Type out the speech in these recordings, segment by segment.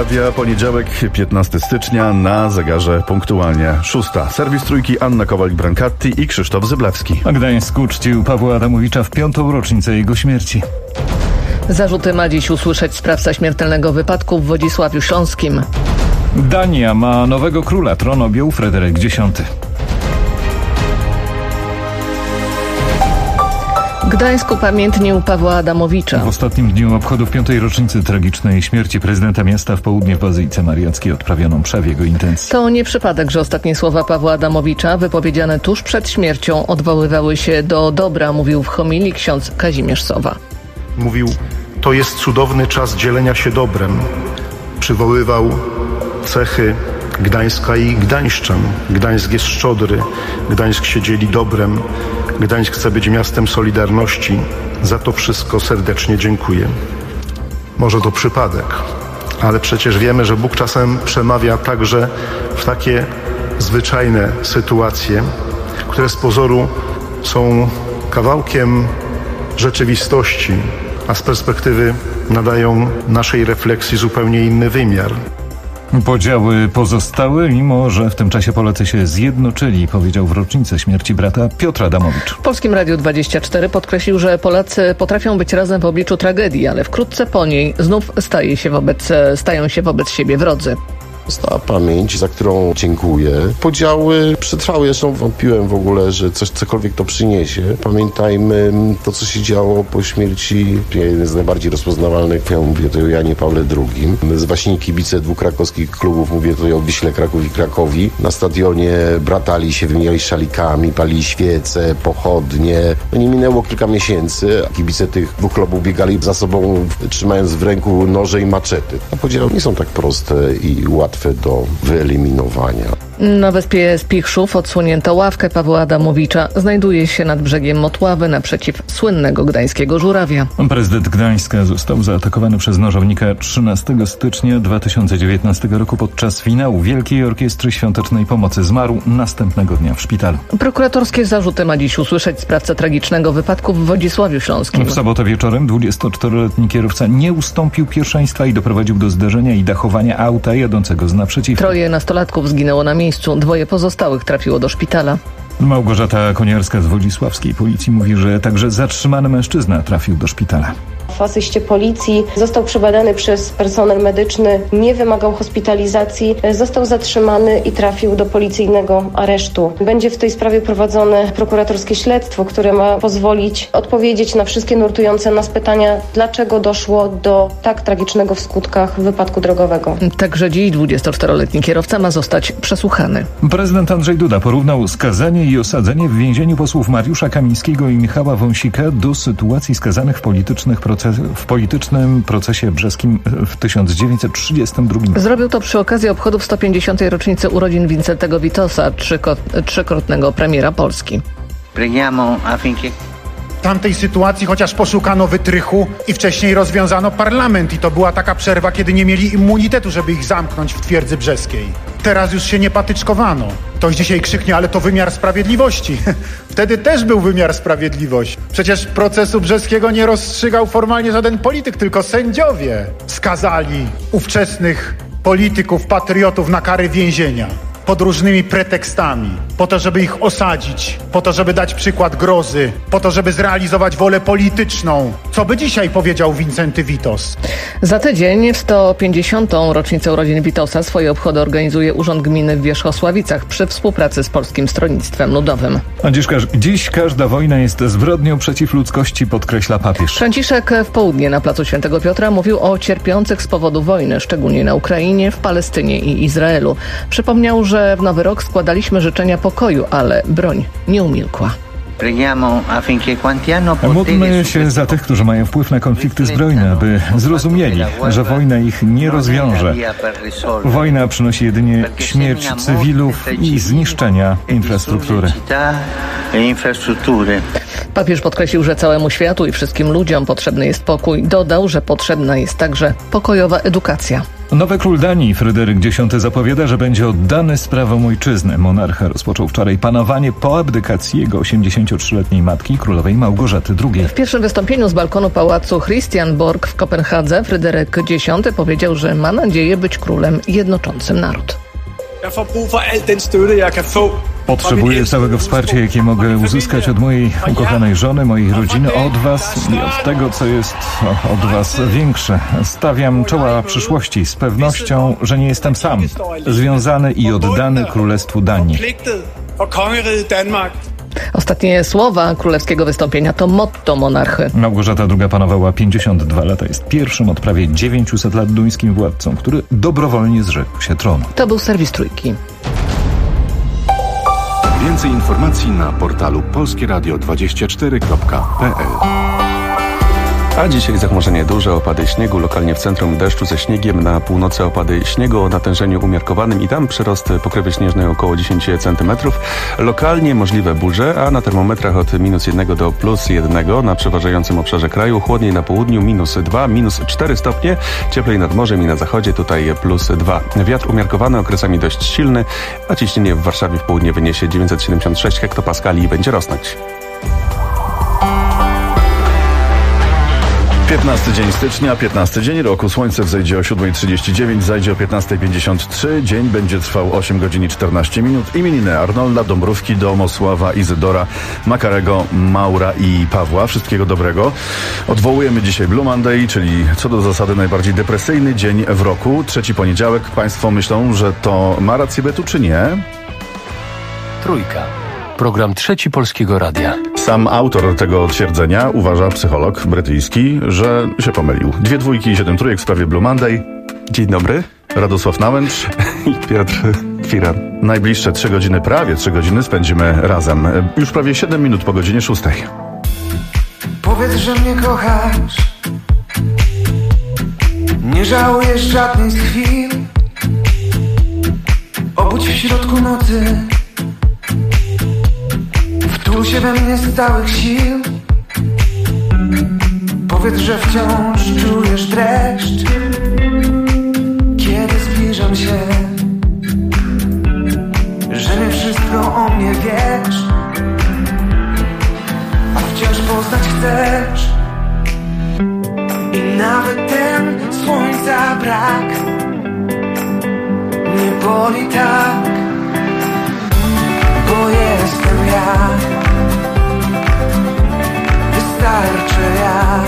Radia, poniedziałek, 15 stycznia, na zegarze punktualnie 6. Serwis Trójki, Anna Kowalik-Brankatti i Krzysztof Zyblewski. A Gdańsk uczcił Pawła Adamowicza w 5. rocznicę jego śmierci. Zarzuty ma dziś usłyszeć sprawca śmiertelnego wypadku w Wodzisławiu Śląskim. Dania ma nowego króla, tron objął Fryderyk X. Gdańsk upamiętnił Pawła Adamowicza. W ostatnim dniu obchodów 5. rocznicy tragicznej śmierci prezydenta miasta w południe w Bazylice Mariackiej odprawiono mszę w jego intencji. To nie przypadek, że ostatnie słowa Pawła Adamowicza, wypowiedziane tuż przed śmiercią, odwoływały się do dobra, mówił w homilii ksiądz Kazimierz Sowa. Mówił: to jest cudowny czas dzielenia się dobrem. Przywoływał cechy Gdańska i gdańszczan. Gdańsk jest szczodry, Gdańsk się dzieli dobrem, Gdańsk chce być miastem solidarności. Za to wszystko serdecznie dziękuję. Może to przypadek, ale przecież wiemy, że Bóg czasem przemawia także w takie zwyczajne sytuacje, które z pozoru są kawałkiem rzeczywistości, a z perspektywy nadają naszej refleksji zupełnie inny wymiar. Podziały pozostały, mimo że w tym czasie Polacy się zjednoczyli, powiedział w rocznicę śmierci brata Piotr Adamowicz. W Polskim Radiu 24 podkreślił, że Polacy potrafią być razem w obliczu tragedii, ale wkrótce po niej znów stają się wobec siebie wrodzy. Ta pamięć, za którą dziękuję. Podziały przetrwały, zresztą wątpiłem w ogóle, że cokolwiek to przyniesie. Pamiętajmy to, co się działo po śmierci, jeden z najbardziej rozpoznawalnych, ja mówię tutaj o Janie Pawle II. Właśnie kibice dwóch krakowskich klubów, mówię tutaj o Wiśle Kraków i Krakowi. Na stadionie bratali się, wymieniali szalikami, palili świece, pochodnie. No nie minęło kilka miesięcy. Kibice tych dwóch klubów biegali za sobą, trzymając w ręku noże i maczety. A podziały nie są tak proste i łatwe do wyeliminowania. Na wyspie Spichrzów odsłonięto ławkę Pawła Adamowicza. Znajduje się nad brzegiem Motławy naprzeciw słynnego gdańskiego Żurawia. Prezydent Gdańska został zaatakowany przez nożownika 13 stycznia 2019 roku podczas finału Wielkiej Orkiestry Świątecznej Pomocy. Zmarł następnego dnia w szpitalu. Prokuratorskie zarzuty ma dziś usłyszeć sprawca tragicznego wypadku w Wodzisławiu Śląskim. W sobotę wieczorem 24-letni kierowca nie ustąpił pierwszeństwa i doprowadził do zderzenia i dachowania auta jadącego z naprzeciwka. 3 nastolatków zginęło na miejscu, 2 pozostałych trafiło do szpitala. Małgorzata Koniarska z wodzisławskiej policji mówi, że także zatrzymany mężczyzna trafił do szpitala. W asyście policji został przebadany przez personel medyczny, nie wymagał hospitalizacji, został zatrzymany i trafił do policyjnego aresztu. Będzie w tej sprawie prowadzone prokuratorskie śledztwo, które ma pozwolić odpowiedzieć na wszystkie nurtujące nas pytania, dlaczego doszło do tak tragicznego w skutkach wypadku drogowego. Także dziś 24-letni kierowca ma zostać przesłuchany. Prezydent Andrzej Duda porównał skazanie i osadzenie w więzieniu posłów Mariusza Kamińskiego i Michała Wąsika do sytuacji skazanych w politycznym procesie brzeskim w 1932. Zrobił to przy okazji obchodów 150. rocznicy urodzin Wincentego Witosa, trzykrotnego premiera Polski. W tamtej sytuacji chociaż poszukano wytrychu i wcześniej rozwiązano parlament i to była taka przerwa, kiedy nie mieli immunitetu, żeby ich zamknąć w twierdzy brzeskiej. Teraz już się nie patyczkowano. Ktoś dzisiaj krzyknie, ale to wymiar sprawiedliwości. Wtedy też był wymiar sprawiedliwości. Przecież procesu brzeskiego nie rozstrzygał formalnie żaden polityk, tylko sędziowie skazali ówczesnych polityków, patriotów na kary więzienia. Pod różnymi pretekstami, po to, żeby ich osadzić, po to, żeby dać przykład grozy, po to, żeby zrealizować wolę polityczną. Co by dzisiaj powiedział Wincenty Witos? Za tydzień w 150. rocznicę urodzin Witosa swoje obchody organizuje Urząd Gminy w Wierzchosławicach przy współpracy z Polskim Stronnictwem Ludowym. A dziś każda wojna jest zbrodnią przeciw ludzkości, podkreśla papież. Franciszek w południe na placu Świętego Piotra mówił o cierpiących z powodu wojny, szczególnie na Ukrainie, w Palestynie i Izraelu. Przypomniał, że w Nowy Rok składaliśmy życzenia pokoju, ale broń nie umilkła. Módlmy się za tych, którzy mają wpływ na konflikty zbrojne, aby zrozumieli, że wojna ich nie rozwiąże. Wojna przynosi jedynie śmierć cywilów i zniszczenia infrastruktury. Papież podkreślił, że całemu światu i wszystkim ludziom potrzebny jest pokój. Dodał, że potrzebna jest także pokojowa edukacja. Nowy król Danii, Fryderyk X, zapowiada, że będzie oddany sprawom ojczyzny. Monarcha rozpoczął wczoraj panowanie po abdykacji jego 83-letniej matki, królowej Małgorzaty II. W pierwszym wystąpieniu z balkonu pałacu Christiansborg w Kopenhadze Fryderyk X powiedział, że ma nadzieję być królem jednoczącym naród. Potrzebuję całego wsparcia, jakie mogę uzyskać od mojej ukochanej żony, mojej rodziny, od was i od tego, co jest od was większe. Stawiam czoła przyszłości z pewnością, że nie jestem sam, związany i oddany Królestwu Danii. Ostatnie słowa królewskiego wystąpienia to motto monarchy. Małgorzata II panowała 52 lata. Jest pierwszym od prawie 900 lat duńskim władcą, który dobrowolnie zrzekł się tronu. To był serwis Trójki. Więcej informacji na portalu polskieradio24.pl. A dzisiaj zachmurzenie duże, opady śniegu, lokalnie w centrum deszczu ze śniegiem, na północy opady śniegu o natężeniu umiarkowanym i tam przyrost pokrywy śnieżnej około 10 cm. Lokalnie możliwe burze, a na termometrach od -1 do +1 na przeważającym obszarze kraju. Chłodniej na południu -2, -4 stopnie, cieplej nad morzem i na zachodzie tutaj +2. Wiatr umiarkowany, okresami dość silny, a ciśnienie w Warszawie w południe wyniesie 976 hektopaskali i będzie rosnąć. 15 dzień stycznia, 15 dzień roku. Słońce wzejdzie o 7:39, zajdzie o 15:53. Dzień będzie trwał 8 godzin i 14 minut. Imieniny Arnolda, Dąbrówki, Domosława, Izydora, Makarego, Maura i Pawła. Wszystkiego dobrego. Odwołujemy dzisiaj Blue Monday, czyli co do zasady najbardziej depresyjny dzień w roku. Trzeci poniedziałek. Państwo myślą, że to ma rację bytu, czy nie? Trójka. Program Trzeci Polskiego Radia. Sam autor tego twierdzenia, uważa psycholog brytyjski, że się pomylił. 2 dwójki i 7 trójek w sprawie Blue Monday. Dzień dobry. Radosław Nałęcz i Piotr Firan. Najbliższe 3 godziny, prawie 3 godziny spędzimy razem. Już prawie 7 minut po godzinie 6. Powiedz, że mnie kochasz. Nie żałujesz żadnej z chwil. Obudź w środku nocy. Wtul się we mnie z całych sił. Powiedz, że wciąż czujesz dreszcz, kiedy zbliżam się. Że nie wszystko o mnie wiesz, a wciąż poznać chcesz. I nawet ten słońca brak nie boli tak, bo jestem ja. Wystarczy ja.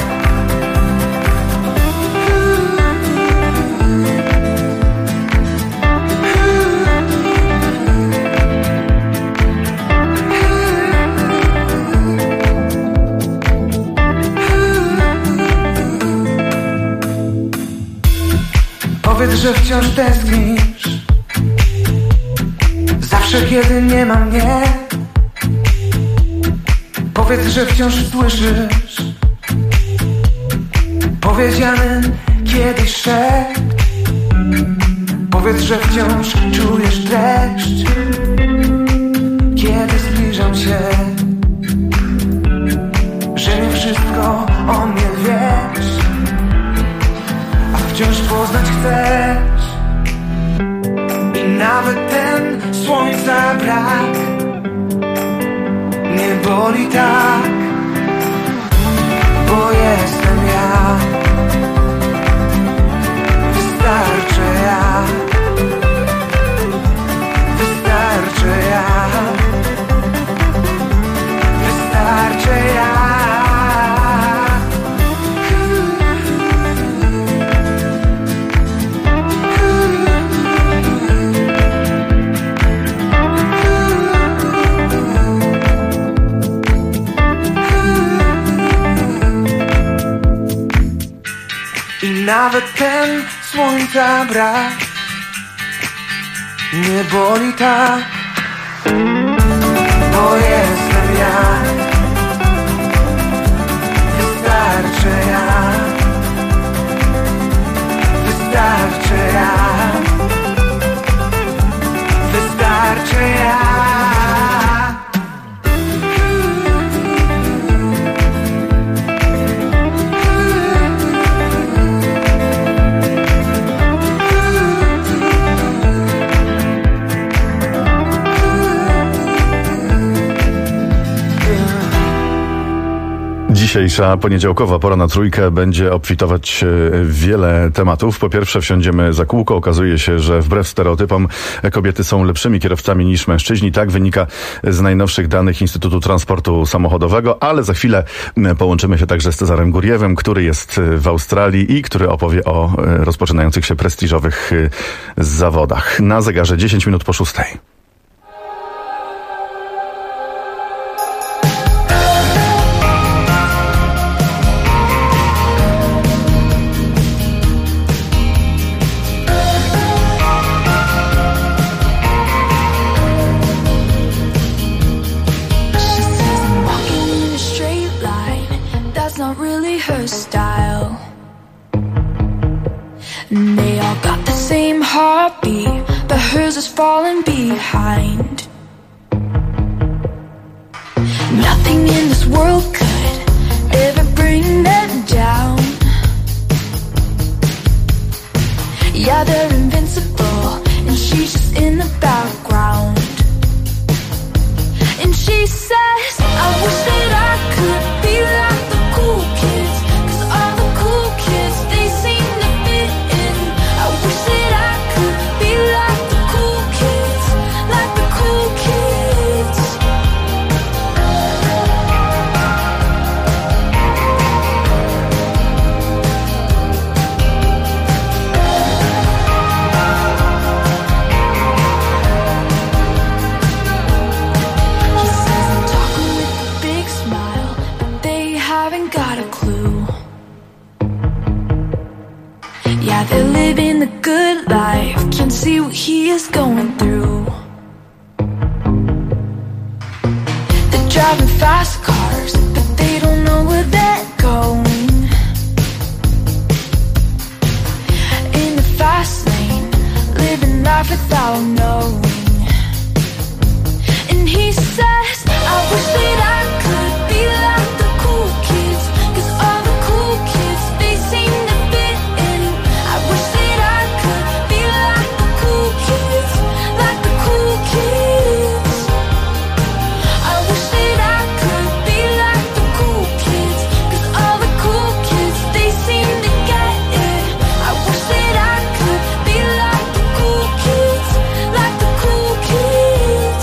Powiedz, że wciąż tęsknisz, zawsze kiedy nie ma mnie. Powiedz, że wciąż słyszysz powiedziany kiedyś szept. Powiedz, że wciąż czujesz dreszcz, kiedy zbliżam się. Że nie wszystko o mnie wiesz, a wciąż poznać chcesz. I nawet ten słońca brak nie boli tak, bo jestem ja. Wystarczy ja. Wystarczy ja. Wystarczy ja. Nawet ten słońca brak nie boli tak, bo jestem ja. Wystarczy ja. Wystarczy ja. Wystarczy ja. Dzisiejsza poniedziałkowa pora na trójkę będzie obfitować wiele tematów. Po pierwsze wsiądziemy za kółko. Okazuje się, że wbrew stereotypom kobiety są lepszymi kierowcami niż mężczyźni. Tak wynika z najnowszych danych Instytutu Transportu Samochodowego, ale za chwilę połączymy się także z Cezarem Gurjewem, który jest w Australii i który opowie o rozpoczynających się prestiżowych zawodach. Na zegarze 10 minut po 6. They all got the same heartbeat, but hers is falling behind. Nothing in this world could ever bring them down. Yeah, they're invincible, and she's just in the background. And she says, I wish that I could be like the cool kids, 'cause all the cool kids, they seem to fit in. I wish that I could be like the cool kids, like the cool kids. He says I'm talking with a big smile, but they haven't got a clue. Yeah, they're living the good life, can't see what he is going through. They're driving fast cars, but they don't know where they're going. In the fast lane, living life without knowing. And he says, I wish that I could be like the cool kids, 'cause all the cool kids, they seem to fit in. I wish that I could be like the cool kids, like the cool kids. I wish that I could be like the cool kids, 'cause all the cool kids, they seem to get it. I wish that I could be like the cool kids, like the cool kids.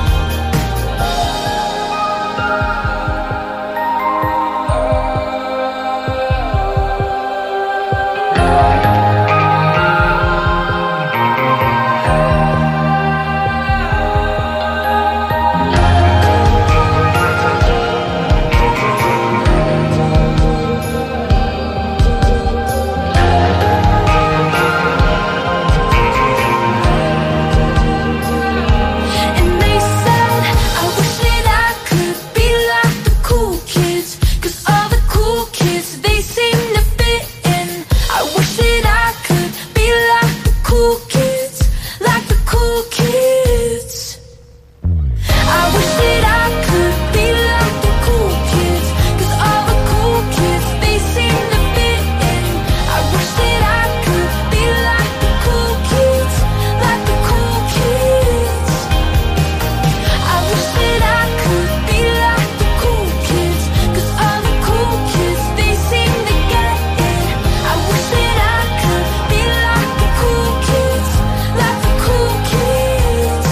And they said, I wish that I could be like the cool kids, 'cause all the cool kids, they seem to fit in. I wish that I could be like the cool kids, like the cool kids. I wish that I could be like the cool kids, 'cause all the cool kids, they seem to fit in. I wish that I could be like the cool kids, like the cool kids. I wish that I could be like the cool kids, 'cause all the cool kids, they seem to get it. I wish that I could be like the cool kids, like the cool kids.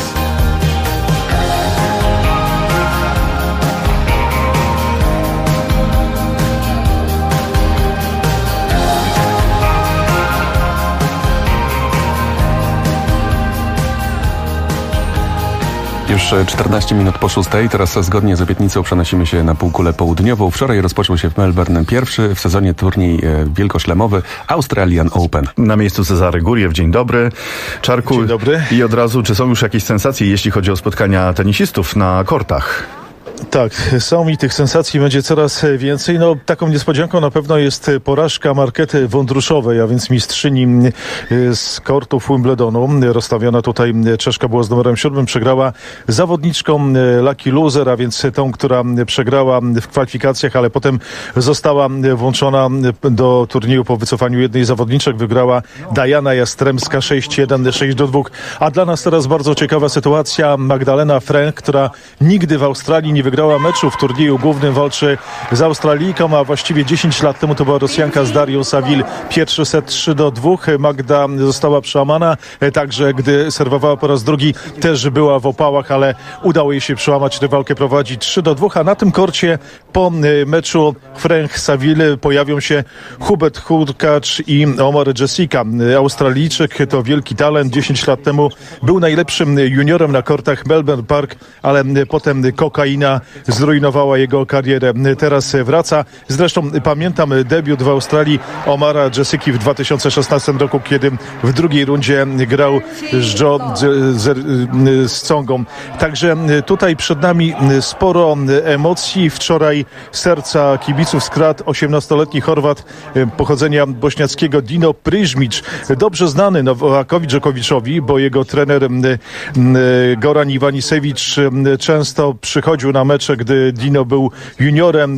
Już 14 minut po 6. Teraz zgodnie z obietnicą przenosimy się na półkulę południową. Wczoraj rozpoczął się w Melbourne pierwszy w sezonie turniej wielkoszlemowy Australian Open. Na miejscu Cezary Gurjew. Dzień dobry. Czarku. Dzień dobry. I od razu, czy są już jakieś sensacje, jeśli chodzi o spotkania tenisistów na kortach? Tak, są i tych sensacji będzie coraz więcej. No, taką niespodzianką na pewno jest porażka Markety Wądruszowej, a więc mistrzyni z kortów Wimbledonu. Rozstawiona tutaj Czeszka była z numerem 7, przegrała zawodniczką Lucky Loser, a więc tą, która przegrała w kwalifikacjach, ale potem została włączona do turnieju po wycofaniu jednej zawodniczek. Wygrała Diana Jastrzębska 6-1, 6-2. A dla nas teraz bardzo ciekawa sytuacja. Magdalena Frank, która nigdy w Australii nie wygrała wygrała meczu w turnieju głównym, walczy z Australijką, a właściwie 10 lat temu to była Rosjanka z Darią Saville. Pierwszy set 3-2. Magda została przełamana, także gdy serwowała po raz drugi też była w opałach, ale udało jej się przełamać rywalkę, prowadzi 3-2, a na tym korcie po meczu Frank Saville pojawią się Hubert Hurkacz i Omar Jessica. Australijczyk to wielki talent. 10 lat temu był najlepszym juniorem na kortach Melbourne Park, ale potem kokaina zrujnowała jego karierę. Teraz wraca. Zresztą pamiętam debiut w Australii Omara Jessiki w 2016 roku, kiedy w drugiej rundzie grał z Joe z Tsongą. Także tutaj przed nami sporo emocji. Wczoraj serca kibiców skradł 18-letni Chorwat pochodzenia bośniackiego Dino Prižmić. Dobrze znany Nowakowi Dżokowiczowi, bo jego trener Goran Ivanisewicz często przychodził na mecze, gdy Dino był juniorem,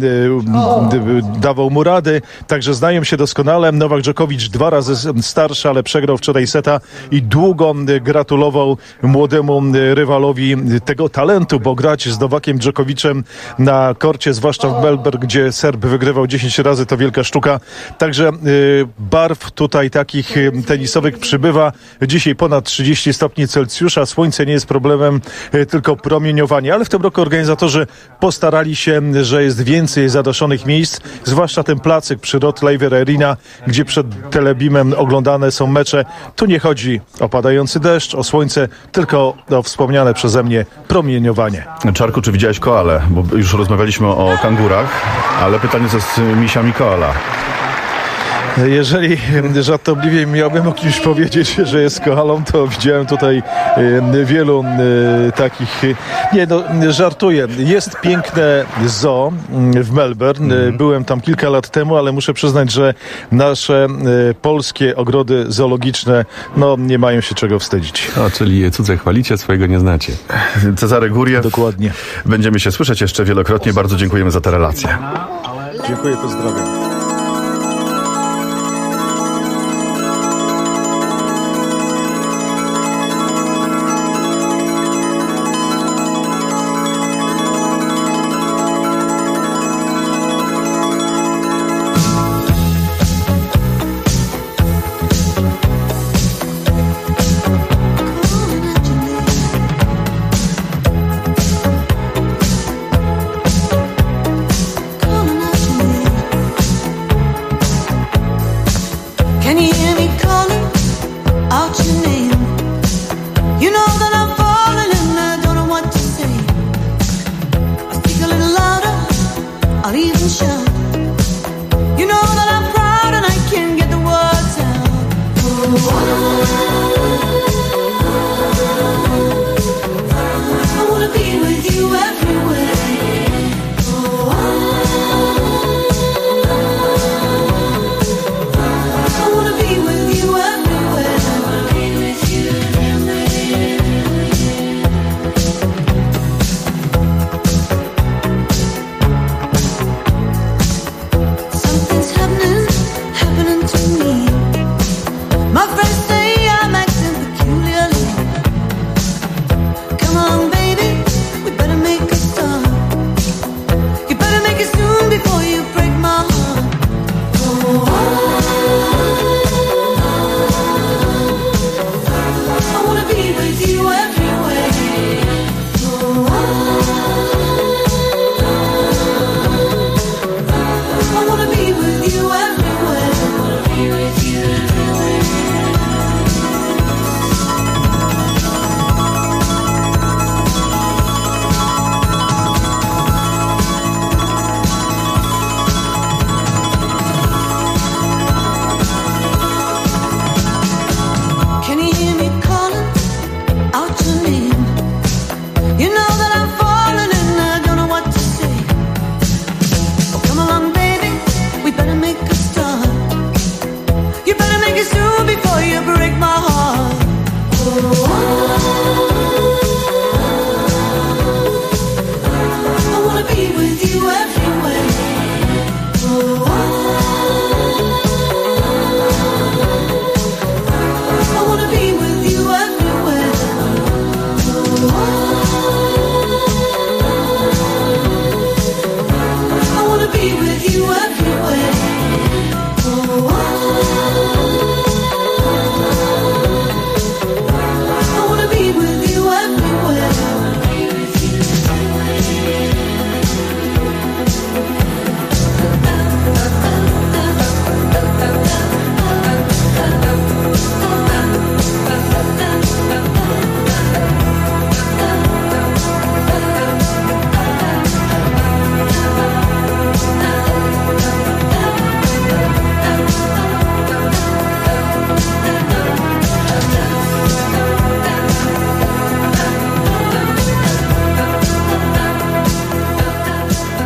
dawał mu rady, także znają się doskonale. Nowak Dżokowicz 2 razy starszy, ale przegrał wczoraj seta i długo gratulował młodemu rywalowi tego talentu, bo grać z Nowakiem Dżokowiczem na korcie, zwłaszcza w Melbourne, gdzie Serb wygrywał 10 razy, to wielka sztuka. Także barw tutaj takich tenisowych przybywa. Dzisiaj ponad 30 stopni Celsjusza. Słońce nie jest problemem, tylko promieniowanie. Ale w tym roku organizatorzy postarali się, że jest więcej zadaszonych miejsc, zwłaszcza ten placyk przy Rod Laver Arena, gdzie przed telebimem oglądane są mecze. Tu nie chodzi o padający deszcz, o słońce, tylko o wspomniane przeze mnie promieniowanie. Czarku, czy widziałeś koalę? Bo już rozmawialiśmy o kangurach, ale pytanie, co z misiami koala? Jeżeli żartobliwie miałbym o kimś powiedzieć, że jest koalą, to widziałem tutaj wielu takich... Nie, no żartuję. Jest piękne zoo w Melbourne. Byłem tam kilka lat temu, ale muszę przyznać, że nasze polskie ogrody zoologiczne nie mają się czego wstydzić. Czyli cudze chwalicie, swojego nie znacie. Cezary Góriew. Dokładnie. Będziemy się słyszeć jeszcze wielokrotnie. Bardzo dziękujemy za tę relację. Dziękuję, pozdrawiam.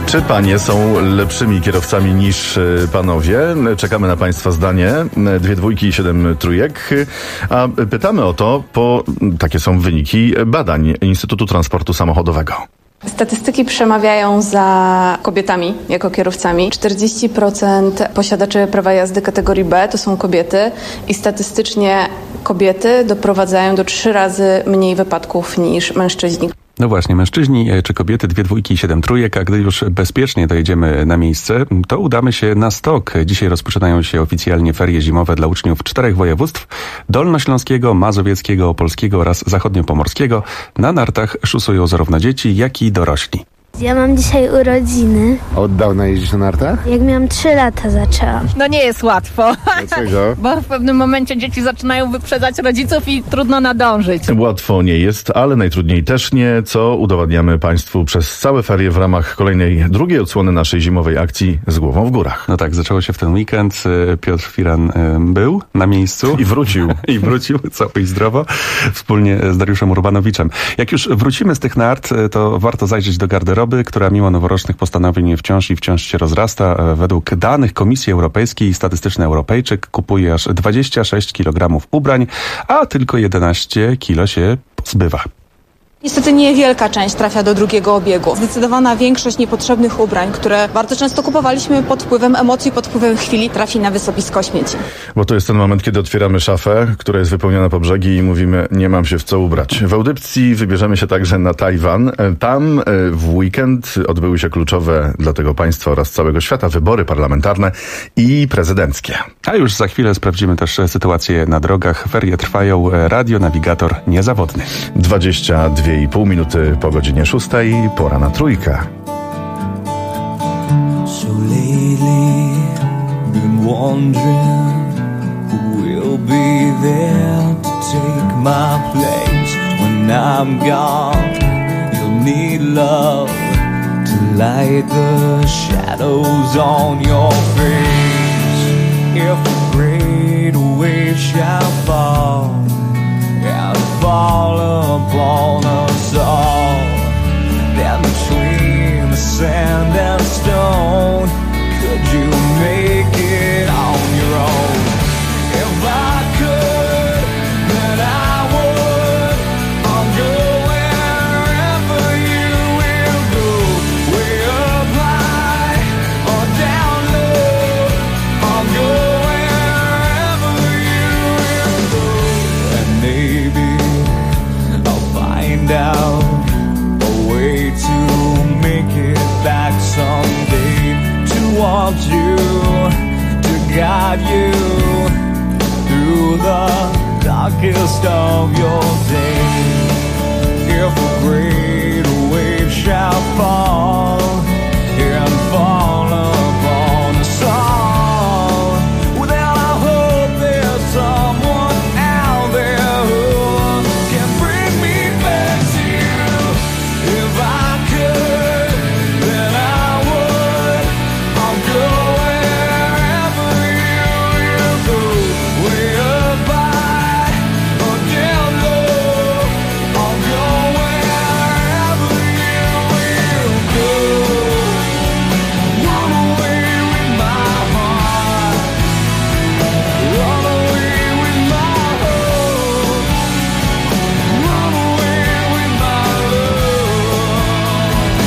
Czy panie są lepszymi kierowcami niż panowie? Czekamy na państwa zdanie. 2 dwójki i 7 trójek. A pytamy o to, takie są wyniki badań Instytutu Transportu Samochodowego. Statystyki przemawiają za kobietami jako kierowcami. 40% posiadaczy prawa jazdy kategorii B to są kobiety i statystycznie kobiety doprowadzają do 3 razy mniej wypadków niż mężczyźni. No właśnie, mężczyźni czy kobiety, 2 dwójki i 7 trójek, a gdy już bezpiecznie dojedziemy na miejsce, to udamy się na stok. Dzisiaj rozpoczynają się oficjalnie ferie zimowe dla uczniów 4 województw: dolnośląskiego, mazowieckiego, opolskiego oraz zachodniopomorskiego. Na nartach szusują zarówno dzieci, jak i dorośli. Ja mam dzisiaj urodziny. Od dawna jeździsz na nartach? Jak miałam 3 lata zaczęłam. No nie jest łatwo. Dlaczego? Bo w pewnym momencie dzieci zaczynają wyprzedzać rodziców i trudno nadążyć. Łatwo nie jest, ale najtrudniej też nie, co udowadniamy państwu przez całe ferie w ramach kolejnej, drugiej odsłony naszej zimowej akcji Z głową w górach. No tak, zaczęło się w ten weekend. Piotr Firan był na miejscu. I wrócił. I wrócił cało i zdrowo, wspólnie z Dariuszem Urbanowiczem. Jak już wrócimy z tych nart, to warto zajrzeć do garderoby, która mimo noworocznych postanowień wciąż się rozrasta. Według danych Komisji Europejskiej Statystyczny Europejczyk kupuje aż 26 kg ubrań, a tylko 11 kg się pozbywa. Niestety niewielka część trafia do drugiego obiegu. Zdecydowana większość niepotrzebnych ubrań, które bardzo często kupowaliśmy pod wpływem emocji, pod wpływem chwili, trafi na wysypisko śmieci. Bo to jest ten moment, kiedy otwieramy szafę, która jest wypełniona po brzegi i mówimy, nie mam się w co ubrać. W audycji wybierzemy się także na Tajwan. Tam w weekend odbyły się kluczowe dla tego państwa oraz całego świata wybory parlamentarne i prezydenckie. A już za chwilę sprawdzimy też sytuację na drogach. Ferie trwają. Radionawigator niezawodny. 22,5 minuty po godzinie 6. Pora na trójkę. So lately, been wondering who will be there to take my place when I'm gone. You'll need love to light the shadows on your face. If a great wave shall fall and fall upon us all, then between the sand and stone, could you make it on your own? If I could, then I would. I'll go wherever you will go, way up high or down low. I'll go wherever you will go, and maybe find out a way to make it back someday, to want you, to guide you through the darkest of your days. If a great wave shall fall and fall upon us all, well, then I hope there's someone out there who can bring me back to you. If I could, then I would. I'll go wherever you will go, way up high or down low. I'll go wherever you will go. Run away with my heart, run away with my hope, run away with my love.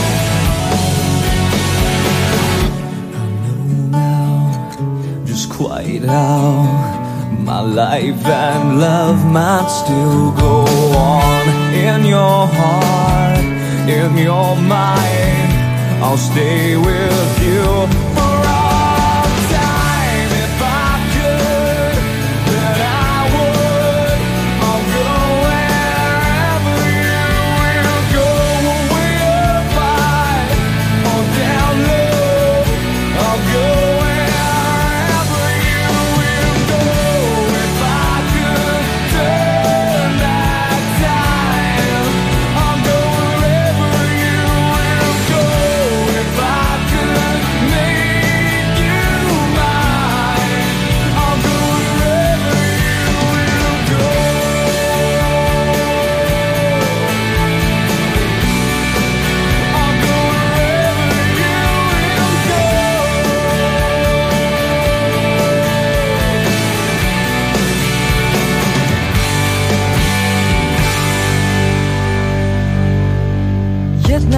I know now just quite how my life and love might still go on. In your heart, in your mind, I'll stay with you for all time. If I could, then I would. I'll go wherever you will go, way up high or down low. I'll go wherever you will go. If I could turn back time, I'll go wherever you will go. If I could make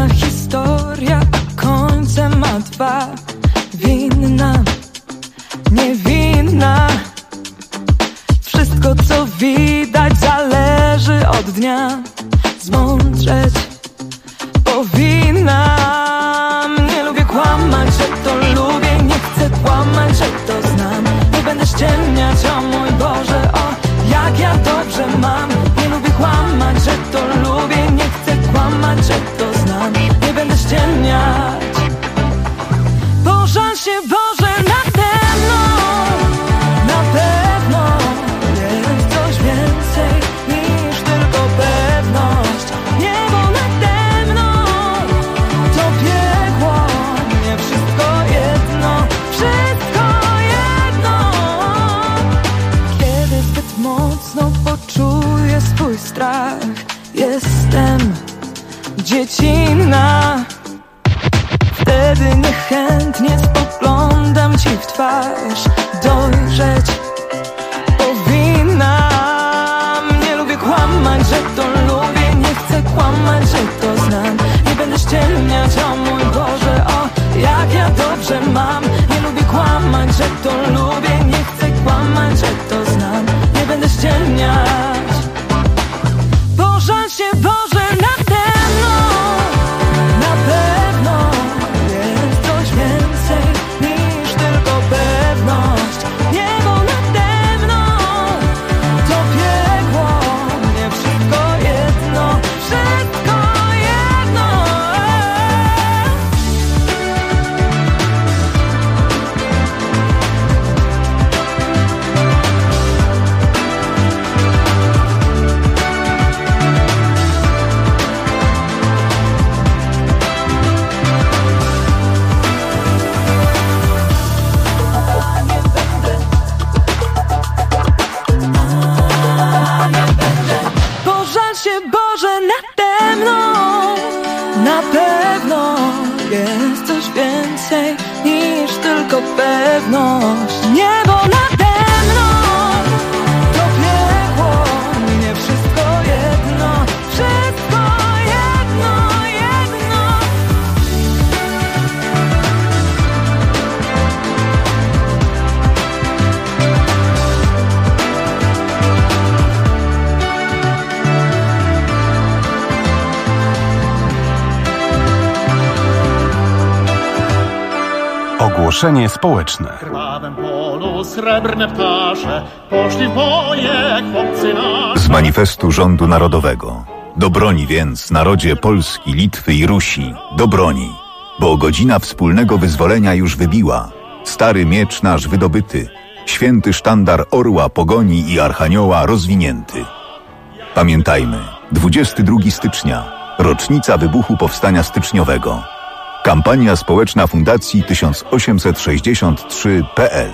Jedna historia, końcem ma dwa. Winna, niewinna. Wszystko co widać zależy od dnia. Zmądrzeć powinnam. Nie lubię kłamać, że to lubię. Nie chcę kłamać, że to znam. Nie będę ściemniać, o mój Boże, o jak ja dobrze mam. Nie lubię kłamać, że to lubię. Nie chcę kłamać, że to znam. Nie będę ściemniać. Pożal się Boże nade mną. Na pewno jest coś więcej niż tylko pewność. Niebo nade mną to piekło. Nie wszystko jedno, wszystko jedno. Kiedy zbyt mocno poczuję swój strach, jestem dziecinna. Wtedy niechętnie spoglądam ci w twarz. Dojrzeć powinnam. Nie lubię kłamać, że to lubię. Nie chcę kłamać, że to znam. Nie będę ściemniać, o mój Boże, o jak ja dobrze mam. Nie lubię kłamać, że to lubię. Nie chcę kłamać, że to znam. Nie będę ściemniać. Pożal się Boże nade mną. Na pewno jest coś więcej niż tylko pewność. Niebo nade mną to piekło. Nie wszystko jedno, wszystko jedno. Pożal się Boże nade mną. Na pewno jest coś więcej niż tylko pewność. Niebo nade mną to piekło. Nie wszystko jedno, wszystko jedno, jedno. Ogłoszenie społeczne. W krwawym polu srebrne ptasze poszli w boje chłopcy nasze. Z manifestu rządu narodowego. Do broni więc, narodzie Polski, Litwy i Rusi. Do broni, bo godzina wspólnego wyzwolenia już wybiła. Stary miecz nasz wydobyty. Święty sztandar orła, pogoni i archanioła rozwinięty. Pamiętajmy, 22 stycznia, rocznica wybuchu Powstania Styczniowego. Kampania społeczna Fundacji 1863.pl.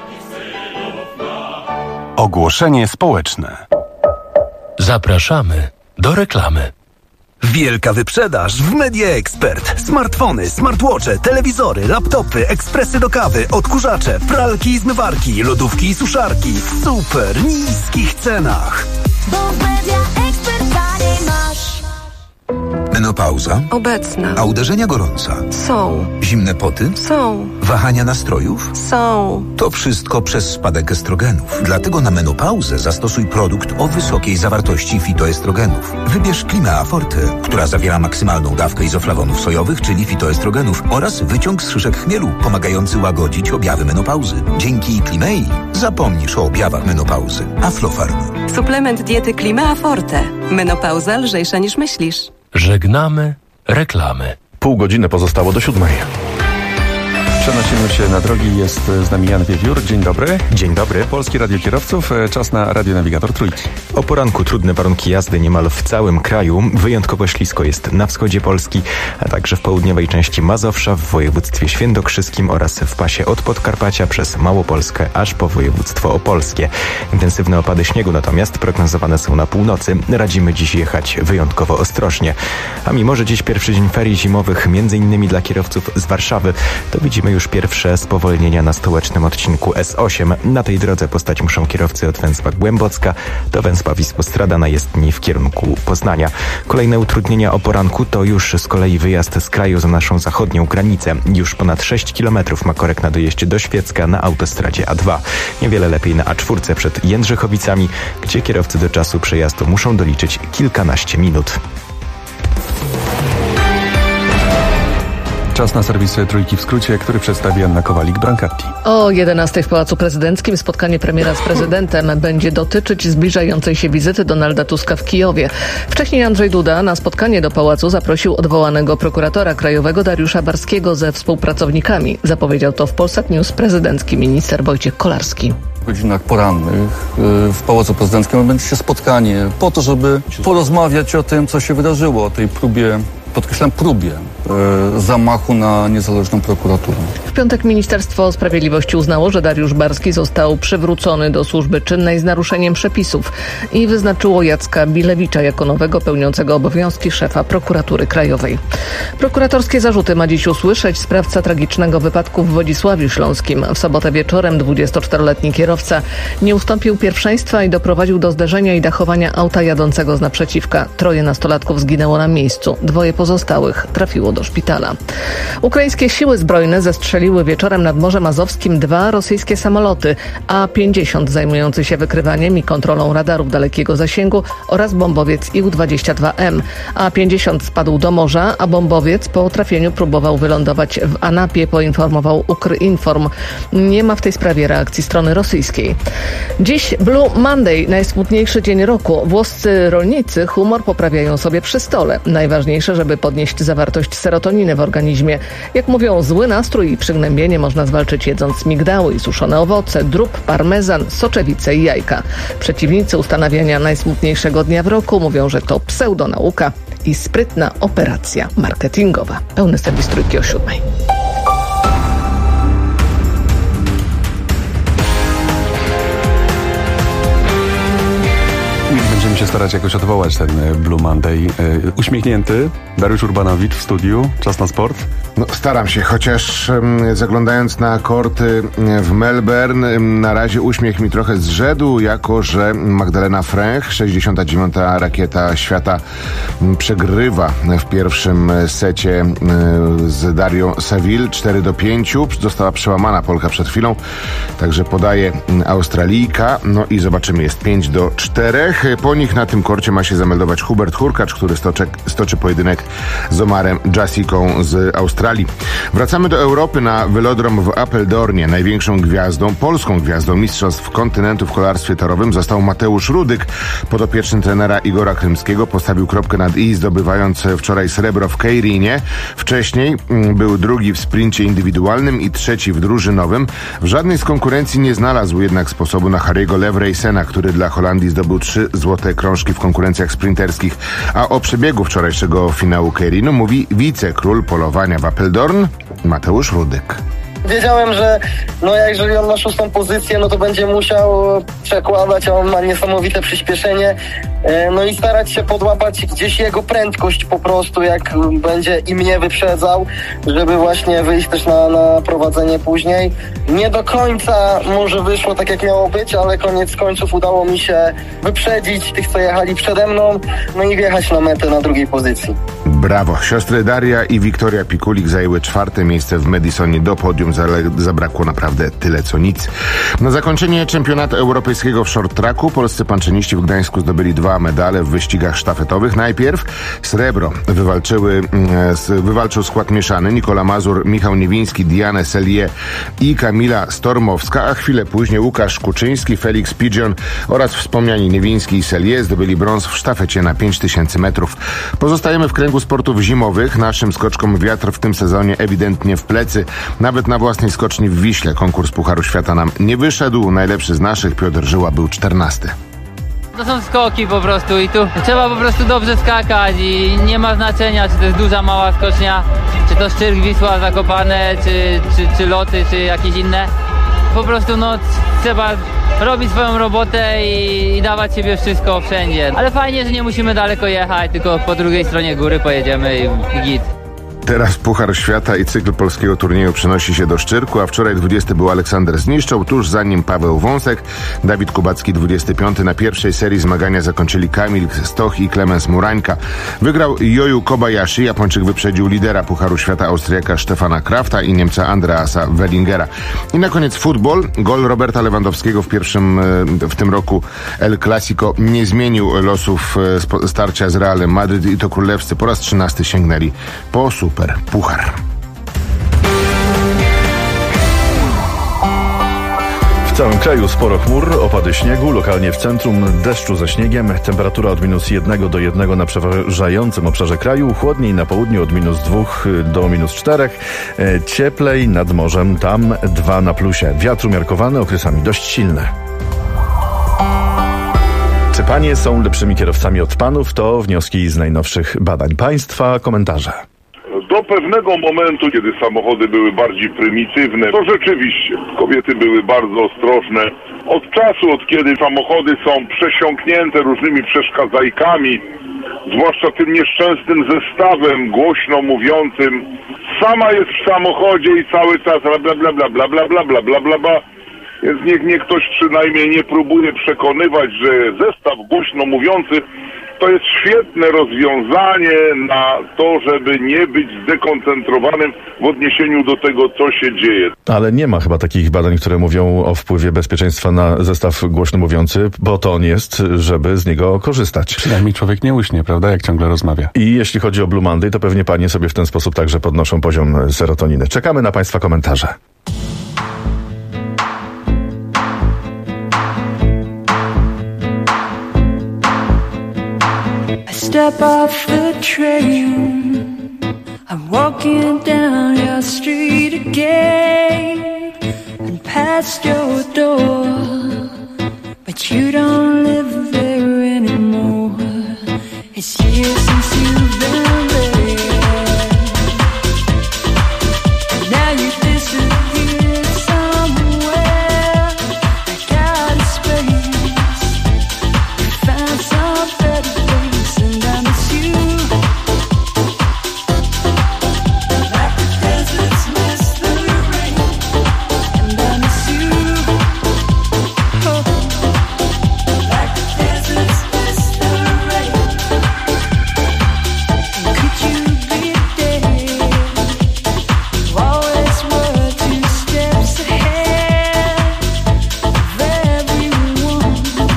Ogłoszenie społeczne. Zapraszamy do reklamy. Wielka wyprzedaż w Media Expert. Smartfony, smartwatche, telewizory, laptopy, ekspresy do kawy, odkurzacze, pralki i zmywarki, lodówki i suszarki w super niskich cenach. Bo w Media Expert taniej masz. Menopauza? Obecna. A uderzenia gorąca? Są. Zimne poty? Są. Wahania nastrojów? Są. To wszystko przez spadek estrogenów. Dlatego na menopauzę zastosuj produkt o wysokiej zawartości fitoestrogenów. Wybierz Climea Forte, która zawiera maksymalną dawkę izoflawonów sojowych, czyli fitoestrogenów, oraz wyciąg z szyszek chmielu, pomagający łagodzić objawy menopauzy. Dzięki Climei zapomnisz o objawach menopauzy. Aflofarm. Suplement diety Climea Forte. Menopauza lżejsza niż myślisz. Żegnamy reklamy. Pół godziny pozostało do 7. Przenosimy się na drogi, jest z nami Jan Wiewiór. Dzień dobry. Dzień dobry. Polskie Radio Kierowców, czas na radionawigator Trójki. O poranku trudne warunki jazdy niemal w całym kraju. Wyjątkowo ślisko jest na wschodzie Polski, a także w południowej części Mazowsza, w województwie świętokrzyskim oraz w pasie od Podkarpacia przez Małopolskę aż po województwo opolskie. Intensywne opady śniegu natomiast prognozowane są na północy. Radzimy dziś jechać wyjątkowo ostrożnie. A mimo, że dziś pierwszy dzień ferii zimowych, m.in. dla kierowców z Warszawy, to widzimy już pierwsze spowolnienia na stołecznym odcinku S8. Na tej drodze postać muszą kierowcy od Węzła Głębocka do Węzła Wrocław-Wisłostrada na jezdni w kierunku Poznania. Kolejne utrudnienia o poranku to już z kolei wyjazd z kraju za naszą zachodnią granicę. Już ponad 6 km ma korek na dojeździe do Świecka na autostradzie A2. Niewiele lepiej na A4 przed Jędrzechowicami, gdzie kierowcy do czasu przejazdu muszą doliczyć kilkanaście minut. Czas na serwis Trójki w skrócie, który przedstawi Anna Kowalik-Brancati. O 11 w Pałacu Prezydenckim spotkanie premiera z prezydentem będzie dotyczyć zbliżającej się wizyty Donalda Tuska w Kijowie. Wcześniej Andrzej Duda na spotkanie do pałacu zaprosił odwołanego prokuratora krajowego Dariusza Barskiego ze współpracownikami. Zapowiedział to w Polsat News prezydencki minister Wojciech Kolarski. W godzinach porannych w Pałacu Prezydenckim odbędzie się spotkanie po to, żeby porozmawiać o tym, co się wydarzyło, o tej próbie, podkreślam próbie, zamachu na niezależną prokuraturę. W piątek Ministerstwo Sprawiedliwości uznało, że Dariusz Barski został przywrócony do służby czynnej z naruszeniem przepisów i wyznaczyło Jacka Bilewicza jako nowego pełniącego obowiązki szefa Prokuratury Krajowej. Prokuratorskie zarzuty ma dziś usłyszeć sprawca tragicznego wypadku w Wodzisławiu Śląskim. W sobotę wieczorem 24-letni kierowca nie ustąpił pierwszeństwa i doprowadził do zderzenia i dachowania auta jadącego z naprzeciwka. 3 nastolatków zginęło na miejscu. 2 pozostałych trafiło do szpitala. Ukraińskie siły zbrojne zestrzeliły wieczorem nad Morzem Azowskim 2 rosyjskie samoloty A-50 zajmujący się wykrywaniem i kontrolą radarów dalekiego zasięgu oraz bombowiec Ił-22M. A-50 spadł do morza, a bombowiec po trafieniu próbował wylądować w Anapie, poinformował Ukrinform. Nie ma w tej sprawie reakcji strony rosyjskiej. Dziś Blue Monday, najsmutniejszy dzień roku. Włoscy rolnicy humor poprawiają sobie przy stole. Najważniejsze, żeby podnieść zawartość serotoniny w organizmie. Jak mówią, zły nastrój i przygnębienie można zwalczyć jedząc migdały i suszone owoce, drób, parmezan, soczewice i jajka. Przeciwnicy ustanawiania najsmutniejszego dnia w roku mówią, że to pseudonauka i sprytna operacja marketingowa. Pełny serwis Trójki o 7. Będziemy się starać jakoś odwołać ten Blue Monday. Uśmiechnięty Dariusz Urbanowicz w studiu. Czas na sport. No, staram się, chociaż zaglądając na korty w Melbourne, na razie uśmiech mi trochę zrzedł, jako że Magdalena Fręch, 69. rakieta świata, przegrywa w pierwszym secie z Darią Saville 4-5. Została przełamana Polka przed chwilą, także podaje Australijka. No i zobaczymy, jest 5-4. Po nich na tym korcie ma się zameldować Hubert Hurkacz, który stoczy pojedynek z Omarem Jasiką z Australii. Wracamy do Europy na velodrom w Apeldoornie. Największą gwiazdą, polską gwiazdą mistrzostw kontynentu w kolarstwie torowym został Mateusz Rudyk. Podopieczny trenera Igora Krymskiego postawił kropkę nad i, zdobywając wczoraj srebro w Kejrinie. Wcześniej był drugi w sprincie indywidualnym i trzeci w drużynowym. W żadnej z konkurencji nie znalazł jednak sposobu na Harry'ego Levreysena, który dla Holandii zdobył 3 złote krążki w konkurencjach sprinterskich. A o przebiegu wczorajszego finału Keirinu mówi wicekról polowania w Apeldoorn Mateusz Rudyk. Wiedziałem, że jeżeli on ma 6. pozycję, to będzie musiał przekładać, a on ma niesamowite przyspieszenie. I starać się podłapać gdzieś jego prędkość po prostu, jak będzie i mnie wyprzedzał, żeby właśnie wyjść też na prowadzenie później. Nie do końca może wyszło tak, jak miało być, ale koniec końców udało mi się wyprzedzić tych, co jechali przede mną, i wjechać na metę na 2. pozycji. Brawo! Siostry Daria i Wiktoria Pikulik zajęły 4. miejsce w Madisonie. Do podium zabrakło naprawdę tyle co nic. Na zakończenie czempionatu europejskiego w short tracku polscy panczyniści w Gdańsku zdobyli 2 medale w wyścigach sztafetowych. Najpierw srebro wywalczył skład mieszany Nikola Mazur, Michał Niewiński, Diane Sellier i Kamila Stormowska, a chwilę później Łukasz Kuczyński, Felix Pigeon oraz wspomniani Niewiński i Sellier zdobyli brąz w sztafecie na 5000 metrów. Pozostajemy w kręgu sportów zimowych. Naszym skoczkom wiatr w tym sezonie ewidentnie w plecy. Nawet na własnej skoczni w Wiśle konkurs Pucharu Świata nam nie wyszedł. Najlepszy z naszych, Piotr Żyła, był 14. To są skoki po prostu i tu trzeba po prostu dobrze skakać i nie ma znaczenia, czy to jest duża, mała skocznia, czy to Szczyrk, Wisła, Zakopane, czy loty, czy jakieś inne. Po prostu trzeba robić swoją robotę i dawać siebie wszystko wszędzie. Ale fajnie, że nie musimy daleko jechać, tylko po drugiej stronie góry pojedziemy i git. Teraz Puchar Świata i cykl polskiego turnieju przenosi się do Szczyrku, a wczoraj 20 był Aleksander Zniszczoł, tuż za nim Paweł Wąsek, Dawid Kubacki 25. Na pierwszej serii zmagania zakończyli Kamil Stoch i Klemens Murańka. Wygrał Yoyu Kobayashi, Japończyk wyprzedził lidera Pucharu Świata Austriaka Stefana Krafta i Niemca Andreasa Wellingera. I na koniec futbol. Gol Roberta Lewandowskiego w tym roku El Clasico nie zmienił losów starcia z Realem Madryt i to królewscy po raz 13 sięgnęli po Super Puchar. W całym kraju sporo chmur, opady śniegu, lokalnie w centrum deszczu ze śniegiem, temperatura od -1 do 1 na przeważającym obszarze kraju, chłodniej na południu od -2 do -4, cieplej nad morzem, tam 2 na plusie. Wiatr umiarkowany, okresami dość silny. Czy panie są lepszymi kierowcami od panów? To wnioski z najnowszych badań. Państwa komentarze. Do pewnego momentu, kiedy samochody były bardziej prymitywne, to rzeczywiście kobiety były bardzo ostrożne. Od czasu, od kiedy samochody są przesiąknięte różnymi przeszkadzajkami, zwłaszcza tym nieszczęsnym zestawem głośno mówiącym, sama jest w samochodzie i cały czas bla bla bla bla bla bla bla bla bla bla. Więc niech ktoś przynajmniej nie próbuje przekonywać, że zestaw głośno mówiący to jest świetne rozwiązanie na to, żeby nie być zdekoncentrowanym w odniesieniu do tego, co się dzieje. Ale nie ma chyba takich badań, które mówią o wpływie bezpieczeństwa na zestaw głośno mówiący, bo to on jest, żeby z niego korzystać. Przynajmniej człowiek nie uśnie, prawda, jak ciągle rozmawia. I jeśli chodzi o Blue Monday, to pewnie panie sobie w ten sposób także podnoszą poziom serotoniny. Czekamy na państwa komentarze. Step off the train, I'm walking down your street again and past your door, but you don't live there anymore. It's years since you've been there, and now you disappeared somewhere. I got a space, you found some better place, and I miss you like the deserts miss the rain, and I miss you, oh, like the deserts miss the rain. And could you be there? You always were 2 steps ahead of everyone.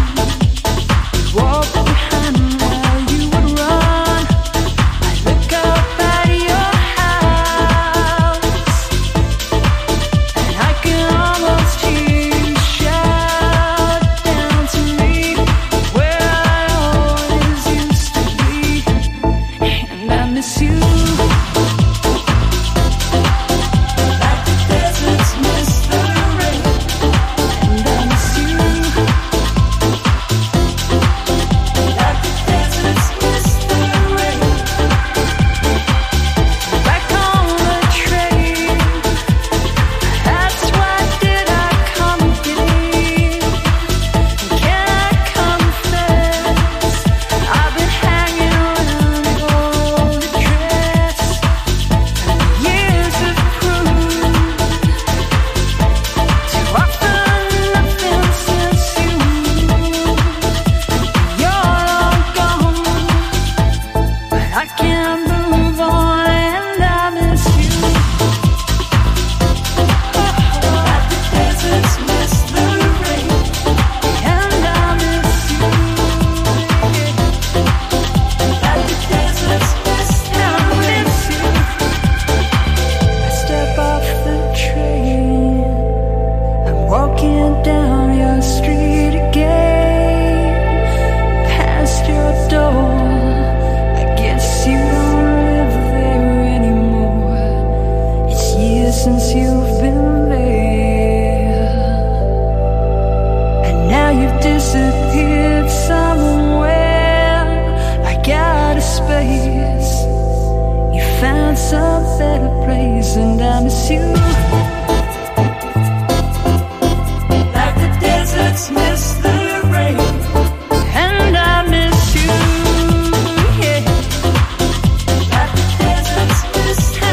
Walk behind while you would run. I look up at your house, and I can almost hear you shout down to me where I always used to be, and I miss you like the deserts miss the rain, and I miss you like the deserts miss the rain. Back on the train, that's why did I come here? Can I confess, I've been hanging around your dress, and years have proved too often nothing since you're long gone, but I can't move on and I miss you. Like the deserts miss the rain, and I miss you. Like the deserts miss the rain, I miss you. I step off the train, I'm walking down your street again, past your door. I guess you don't live there anymore. It's years since you've been there, and now you've disappeared somewhere. I got a space, you found some better place, and I miss you like the deserts miss the rain, and I miss you, yeah, like the deserts miss the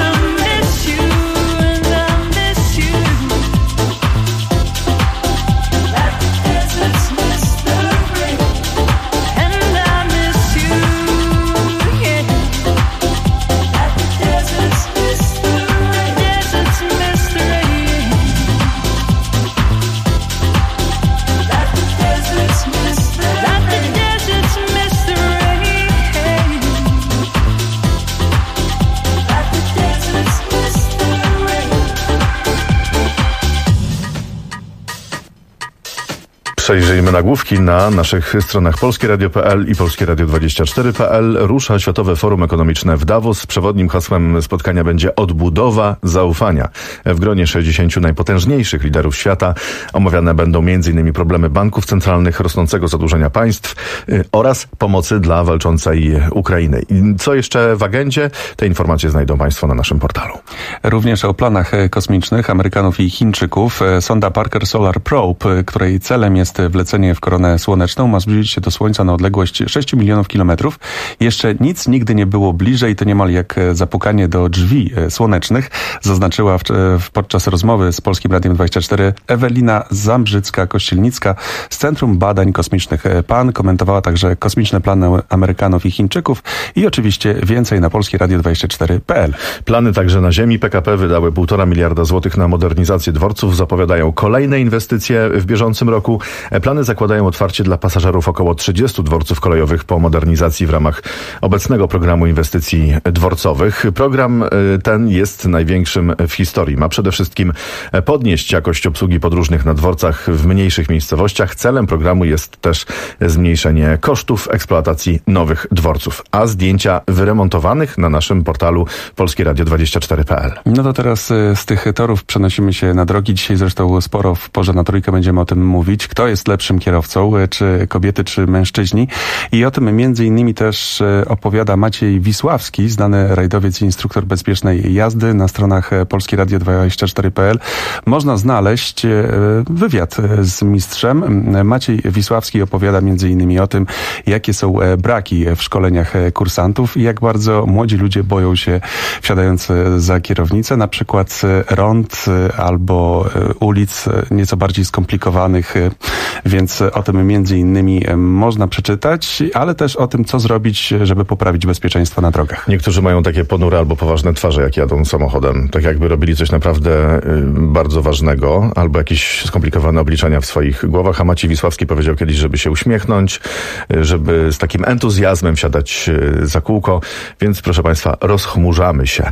Przejrzyjmy nagłówki na naszych stronach polskieradio.pl i polskieradio24.pl. Rusza Światowe Forum Ekonomiczne w Davos. Przewodnim hasłem spotkania będzie odbudowa zaufania. W gronie 60 najpotężniejszych liderów świata omawiane będą m.in. problemy banków centralnych, rosnącego zadłużenia państw oraz pomocy dla walczącej Ukrainy. I co jeszcze w agendzie? Te informacje znajdą Państwo na naszym portalu. Również o planach kosmicznych Amerykanów i Chińczyków. Sonda Parker Solar Probe, której celem jest wlecenie w koronę słoneczną, ma zbliżyć się do Słońca na odległość 6 milionów kilometrów. Jeszcze nic nigdy nie było bliżej, to niemal jak zapukanie do drzwi słonecznych, zaznaczyła podczas rozmowy z Polskim Radiem 24 Ewelina Zambrzycka-Kościelnicka z Centrum Badań Kosmicznych PAN. Komentowała także kosmiczne plany Amerykanów i Chińczyków i oczywiście więcej na polskieradio24.pl. Plany także na ziemi. PKP wydały 1,5 miliarda złotych na modernizację dworców. Zapowiadają kolejne inwestycje w bieżącym roku. Plany zakładają otwarcie dla pasażerów około 30 dworców kolejowych po modernizacji w ramach obecnego programu inwestycji dworcowych. Program ten jest największym w historii. Ma przede wszystkim podnieść jakość obsługi podróżnych na dworcach w mniejszych miejscowościach. Celem programu jest też zmniejszenie kosztów eksploatacji nowych dworców. A zdjęcia wyremontowanych na naszym portalu polskieradio24.pl. No to teraz z tych torów przenosimy się na drogi. Dzisiaj zresztą sporo w Porze na Trójkę będziemy o tym mówić. Kto jest lepszym kierowcą? Czy kobiety, czy mężczyźni? I o tym między innymi też opowiada Maciej Wisławski, znany rajdowiec i instruktor bezpiecznej jazdy. Na stronach polskieradio24.pl można znaleźć wywiad z mistrzem. Maciej Wisławski opowiada między innymi o tym, jakie są braki w szkoleniach kursantów i jak bardzo młodzi ludzie boją się, wsiadając za kierownicę, na przykład rond albo ulic nieco bardziej skomplikowanych, więc o tym między innymi można przeczytać, ale też o tym, co zrobić, żeby poprawić bezpieczeństwo na drogach. Niektórzy mają takie ponure albo poważne twarze, jak jadą samochodem, tak jakby robili coś naprawdę bardzo ważnego, albo jakieś skomplikowane obliczenia w swoich głowach, a Maciej Wisławski powiedział kiedyś, żeby się uśmiechnąć, żeby z takim entuzjazmem wsiadać za kółko, więc proszę Państwa, rozchmurzamy się.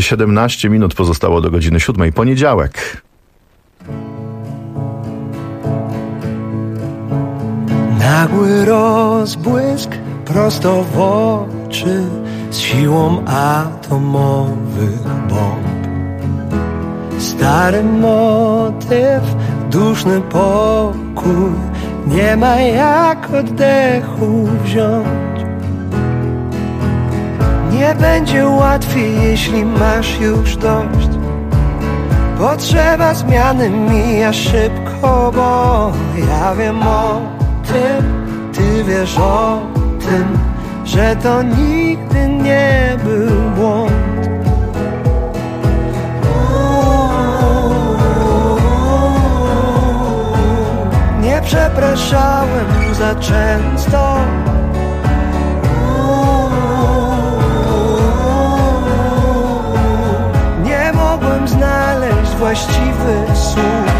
17 minut pozostało do godziny 7. Poniedziałek. Nagły rozbłysk prosto w oczy z siłą atomowych bomb. Stary motyw, duszny pokój, nie ma jak oddechu wziąć. Nie będzie łatwiej, jeśli masz już dość. Potrzeba zmiany mija szybko, bo ja wiem o tym, ty wiesz o tym, że to nigdy nie był błąd. Nie przepraszałem za często. Nie mogłem znaleźć właściwych słów.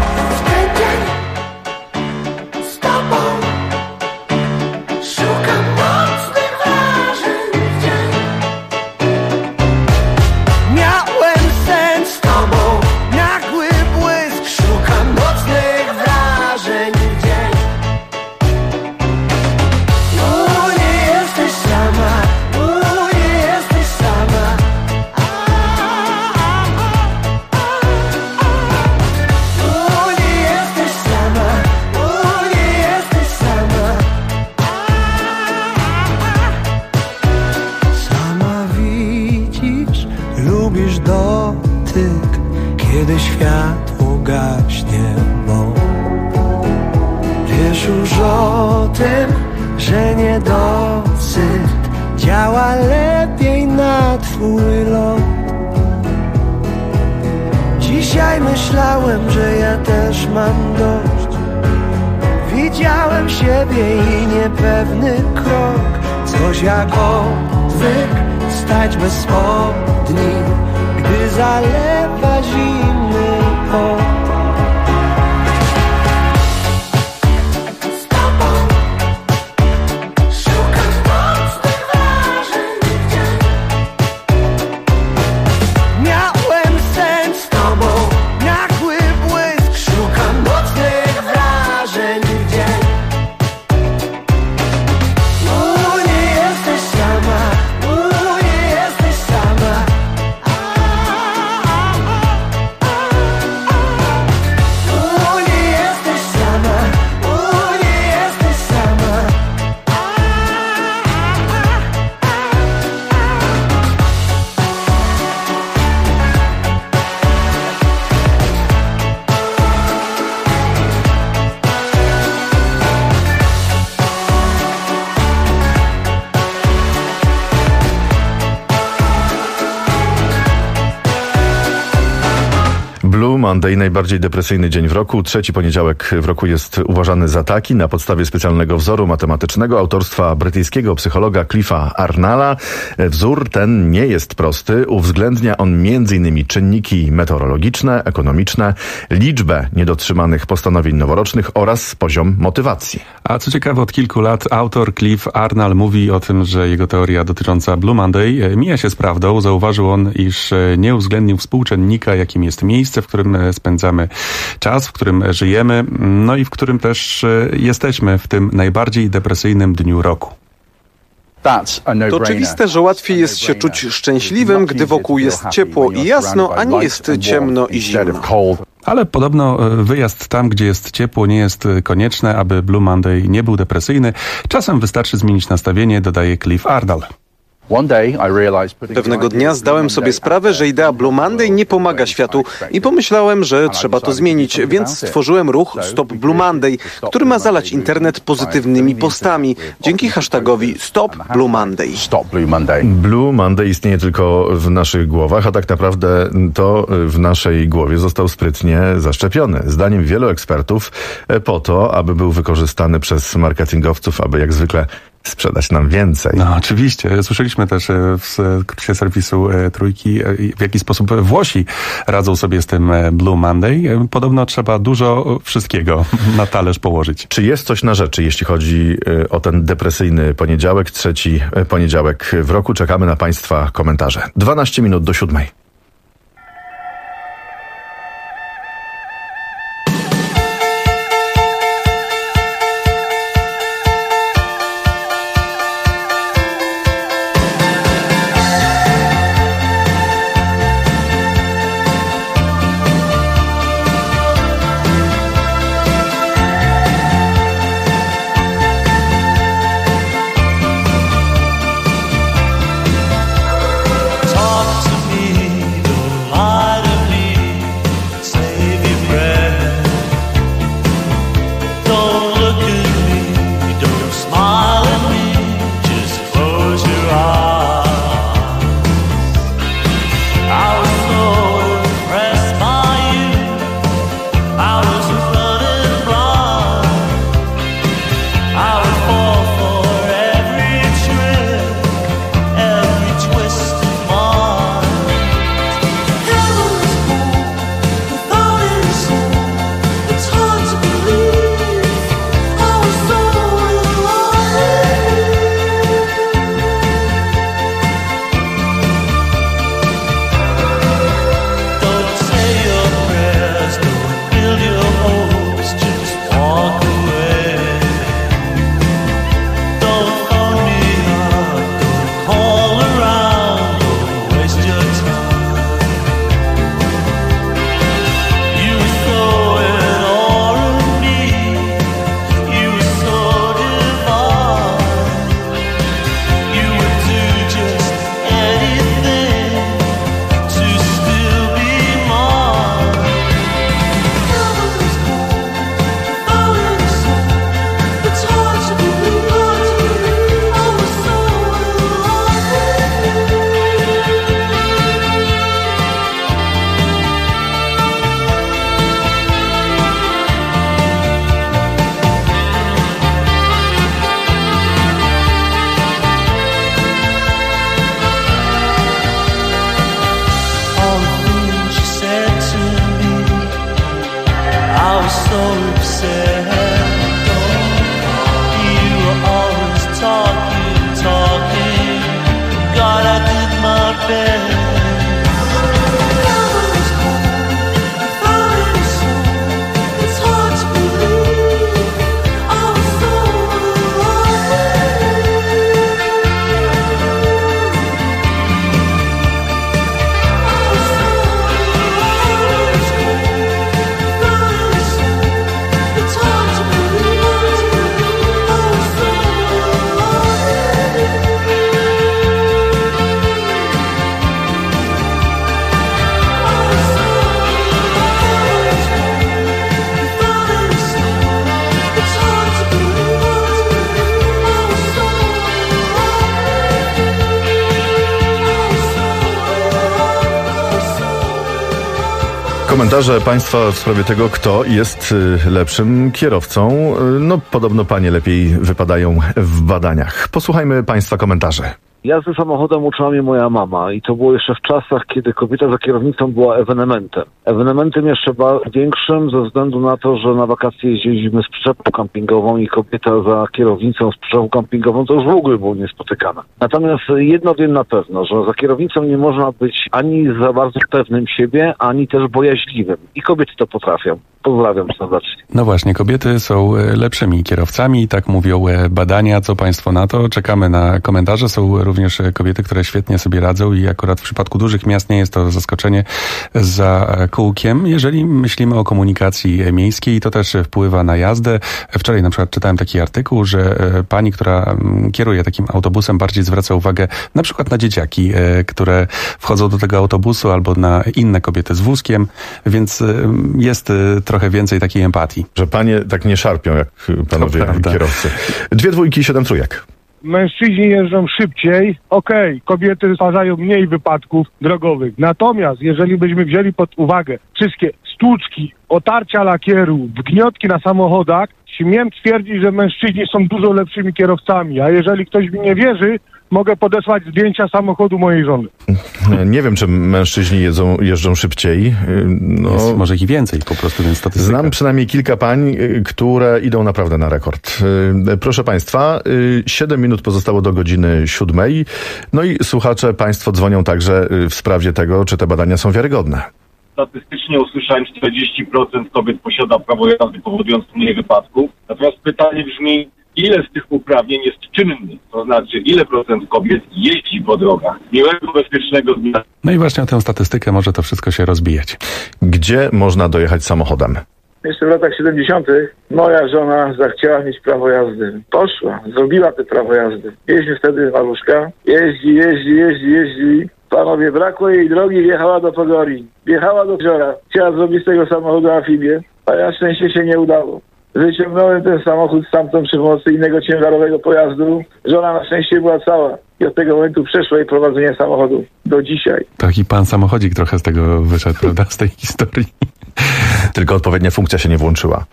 Lubisz dotyk, kiedy światło gaśnie, bo wiesz już o tym, że niedosyt działa lepiej na twój lot. Dzisiaj myślałem, że ja też mam dość. Widziałem siebie i niepewny krok, coś jak odwyk, stać bez spodni, gdy zalewa zimny pot. Dzień. Blue Monday, najbardziej depresyjny dzień w roku. Trzeci poniedziałek w roku jest uważany za taki na podstawie specjalnego wzoru matematycznego autorstwa brytyjskiego psychologa Cliffa Arnalla. Wzór ten nie jest prosty. Uwzględnia on m.in. czynniki meteorologiczne, ekonomiczne, liczbę niedotrzymanych postanowień noworocznych oraz poziom motywacji. A co ciekawe, od kilku lat autor Cliff Arnall mówi o tym, że jego teoria dotycząca Blue Monday mija się z prawdą. Zauważył on, iż nie uwzględnił współczynnika, jakim jest miejsce, w którym spędzamy czas, w którym żyjemy, no i w którym też jesteśmy w tym najbardziej depresyjnym dniu roku. To oczywiste, że łatwiej jest się czuć szczęśliwym, gdy wokół jest ciepło i jasno, a nie jest ciemno i zimno. Ale podobno wyjazd tam, gdzie jest ciepło, nie jest konieczne, aby Blue Monday nie był depresyjny. Czasem wystarczy zmienić nastawienie, dodaje Cliff Arnall. Pewnego dnia zdałem sobie sprawę, że idea Blue Monday nie pomaga światu i pomyślałem, że trzeba to zmienić, więc stworzyłem ruch Stop Blue Monday, który ma zalać internet pozytywnymi postami dzięki hashtagowi Stop Blue Monday. Blue Monday istnieje tylko w naszych głowach, a tak naprawdę to w naszej głowie został sprytnie zaszczepiony. Zdaniem wielu ekspertów po to, aby był wykorzystany przez marketingowców, aby jak zwykle sprzedać nam więcej. No oczywiście. Słyszeliśmy też w skrócie serwisu Trójki, w jaki sposób Włosi radzą sobie z tym Blue Monday. Podobno trzeba dużo wszystkiego na talerz położyć. Czy jest coś na rzeczy, jeśli chodzi o ten depresyjny poniedziałek, trzeci poniedziałek w roku? Czekamy na Państwa komentarze. 12 minut do 7. The time Komentarze państwa w sprawie tego, kto jest lepszym kierowcą. No, podobno panie lepiej wypadają w badaniach. Posłuchajmy państwa komentarzy. Jazdy samochodem uczyła mnie moja mama i to było jeszcze w czasach, kiedy kobieta za kierownicą była ewenementem. Ewenementem jeszcze większym ze względu na to, że na wakacje jeździliśmy z przyczepą kampingową i kobieta za kierownicą z przyczepą kampingową to już w ogóle było niespotykane. Natomiast jedno wiem na pewno, że za kierownicą nie można być ani za bardzo pewnym siebie, ani też bojaźliwym. I kobiety to potrafią. Pozdrawiam serdecznie. No właśnie, kobiety są lepszymi kierowcami, tak mówią badania. Co państwo na to? Czekamy na komentarze. Są również kobiety, które świetnie sobie radzą i akurat w przypadku dużych miast nie jest to zaskoczenie za kółkiem. Jeżeli myślimy o komunikacji miejskiej, to też wpływa na jazdę. Wczoraj na przykład czytałem taki artykuł, że pani, która kieruje takim autobusem, bardziej zwraca uwagę na przykład na dzieciaki, które wchodzą do tego autobusu albo na inne kobiety z wózkiem, więc jest trochę więcej takiej empatii. Że panie tak nie szarpią jak panowie kierowcy. 2 dwójki, 7 trójek. Mężczyźni jeżdżą szybciej, kobiety stwarzają mniej wypadków drogowych. Natomiast jeżeli byśmy wzięli pod uwagę wszystkie stłuczki, otarcia lakieru, wgniotki na samochodach, śmiem twierdzić, że mężczyźni są dużo lepszymi kierowcami. A jeżeli ktoś mi nie wierzy, mogę podesłać zdjęcia samochodu mojej żony. Nie wiem, czy mężczyźni jeżdżą szybciej. No, jest może ich więcej po prostu, więc statystyka. Znam przynajmniej kilka pań, które idą naprawdę na rekord. Proszę państwa, 7 minut pozostało do godziny 7. No i słuchacze, państwo dzwonią także w sprawie tego, czy te badania są wiarygodne. Statystycznie usłyszałem, 40% kobiet posiada prawo jazdy, powodując mniej wypadków. Natomiast pytanie brzmi, ile z tych uprawnień jest czynnych? To znaczy, ile procent kobiet jeździ po drogach? Miłego, bezpiecznego dnia. No i właśnie o tę statystykę może to wszystko się rozbijać. Gdzie można dojechać samochodem? Jeszcze w latach 70. moja żona zachciała mieć prawo jazdy. Poszła, zrobiła te prawo jazdy. Jeździ wtedy maluszka. Jeździ. Panowie, brakło jej drogi, wjechała do Pogori. Wjechała do jeziora. Chciała zrobić z tego samochodu amfibię, a ja szczęście się nie udało. Wyciągnąłem ten samochód stamtąd przy pomocy innego ciężarowego pojazdu. Żona na szczęście była cała. I od tego momentu przeszło jej prowadzenie samochodu. Do dzisiaj. Taki pan samochodzik trochę z tego wyszedł, prawda, z tej historii. Tylko odpowiednia funkcja się nie włączyła.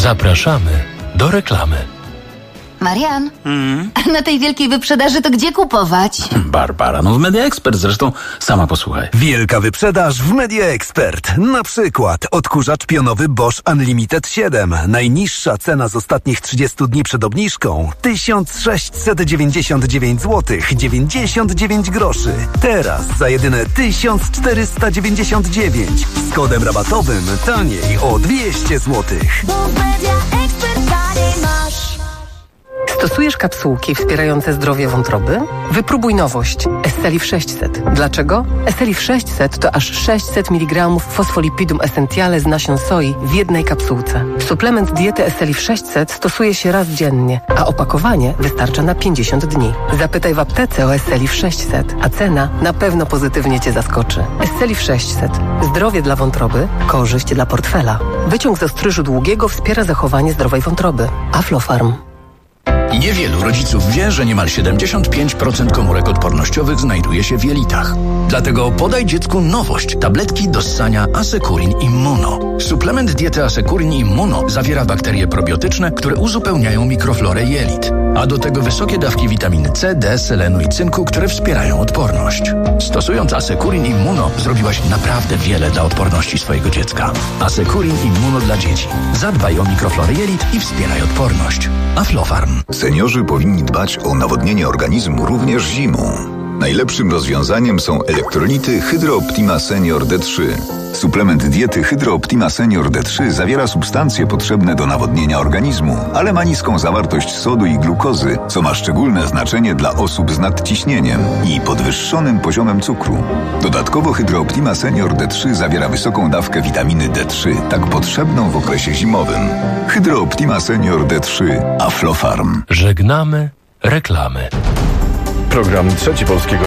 Zapraszamy do reklamy. Marian, na tej wielkiej wyprzedaży to gdzie kupować? Barbara, w Media Expert, zresztą sama posłuchaj. Wielka wyprzedaż w Media Expert. Na przykład odkurzacz pionowy Bosch Unlimited 7. Najniższa cena z ostatnich 30 dni przed obniżką 1699 zł 99 groszy. Teraz za jedyne 1499. Z kodem rabatowym taniej o 200 zł. Stosujesz kapsułki wspierające zdrowie wątroby? Wypróbuj nowość Esselif 600. Dlaczego? Esselif 600 to aż 600 mg fosfolipidum essentiale z nasion soi w jednej kapsułce. Suplement diety Esselif 600 stosuje się raz dziennie, a opakowanie wystarcza na 50 dni. Zapytaj w aptece o Esselif 600, a cena na pewno pozytywnie Cię zaskoczy. Esselif 600. Zdrowie dla wątroby, korzyść dla portfela. Wyciąg z ostryżu długiego wspiera zachowanie zdrowej wątroby. Aflofarm. Niewielu rodziców wie, że niemal 75% komórek odpornościowych znajduje się w jelitach. Dlatego podaj dziecku nowość. Tabletki do ssania Asekurin Immuno. Suplement diety Asekurin Immuno zawiera bakterie probiotyczne, które uzupełniają mikroflorę jelit. A do tego wysokie dawki witaminy C, D, selenu i cynku, które wspierają odporność. Stosując Asekurin Immuno zrobiłaś naprawdę wiele dla odporności swojego dziecka. Asekurin Immuno dla dzieci. Zadbaj o mikroflorę jelit i wspieraj odporność. Aflofarm. Seniorzy powinni dbać o nawodnienie organizmu również zimą. Najlepszym rozwiązaniem są elektrolity Hydro Optima Senior D3. Suplement diety Hydro Optima Senior D3 zawiera substancje potrzebne do nawodnienia organizmu, ale ma niską zawartość sodu i glukozy, co ma szczególne znaczenie dla osób z nadciśnieniem i podwyższonym poziomem cukru. Dodatkowo Hydro Optima Senior D3 zawiera wysoką dawkę witaminy D3, tak potrzebną w okresie zimowym. Hydro Optima Senior D3 Aflofarm. Żegnamy reklamy. Program Trzeci Polskiego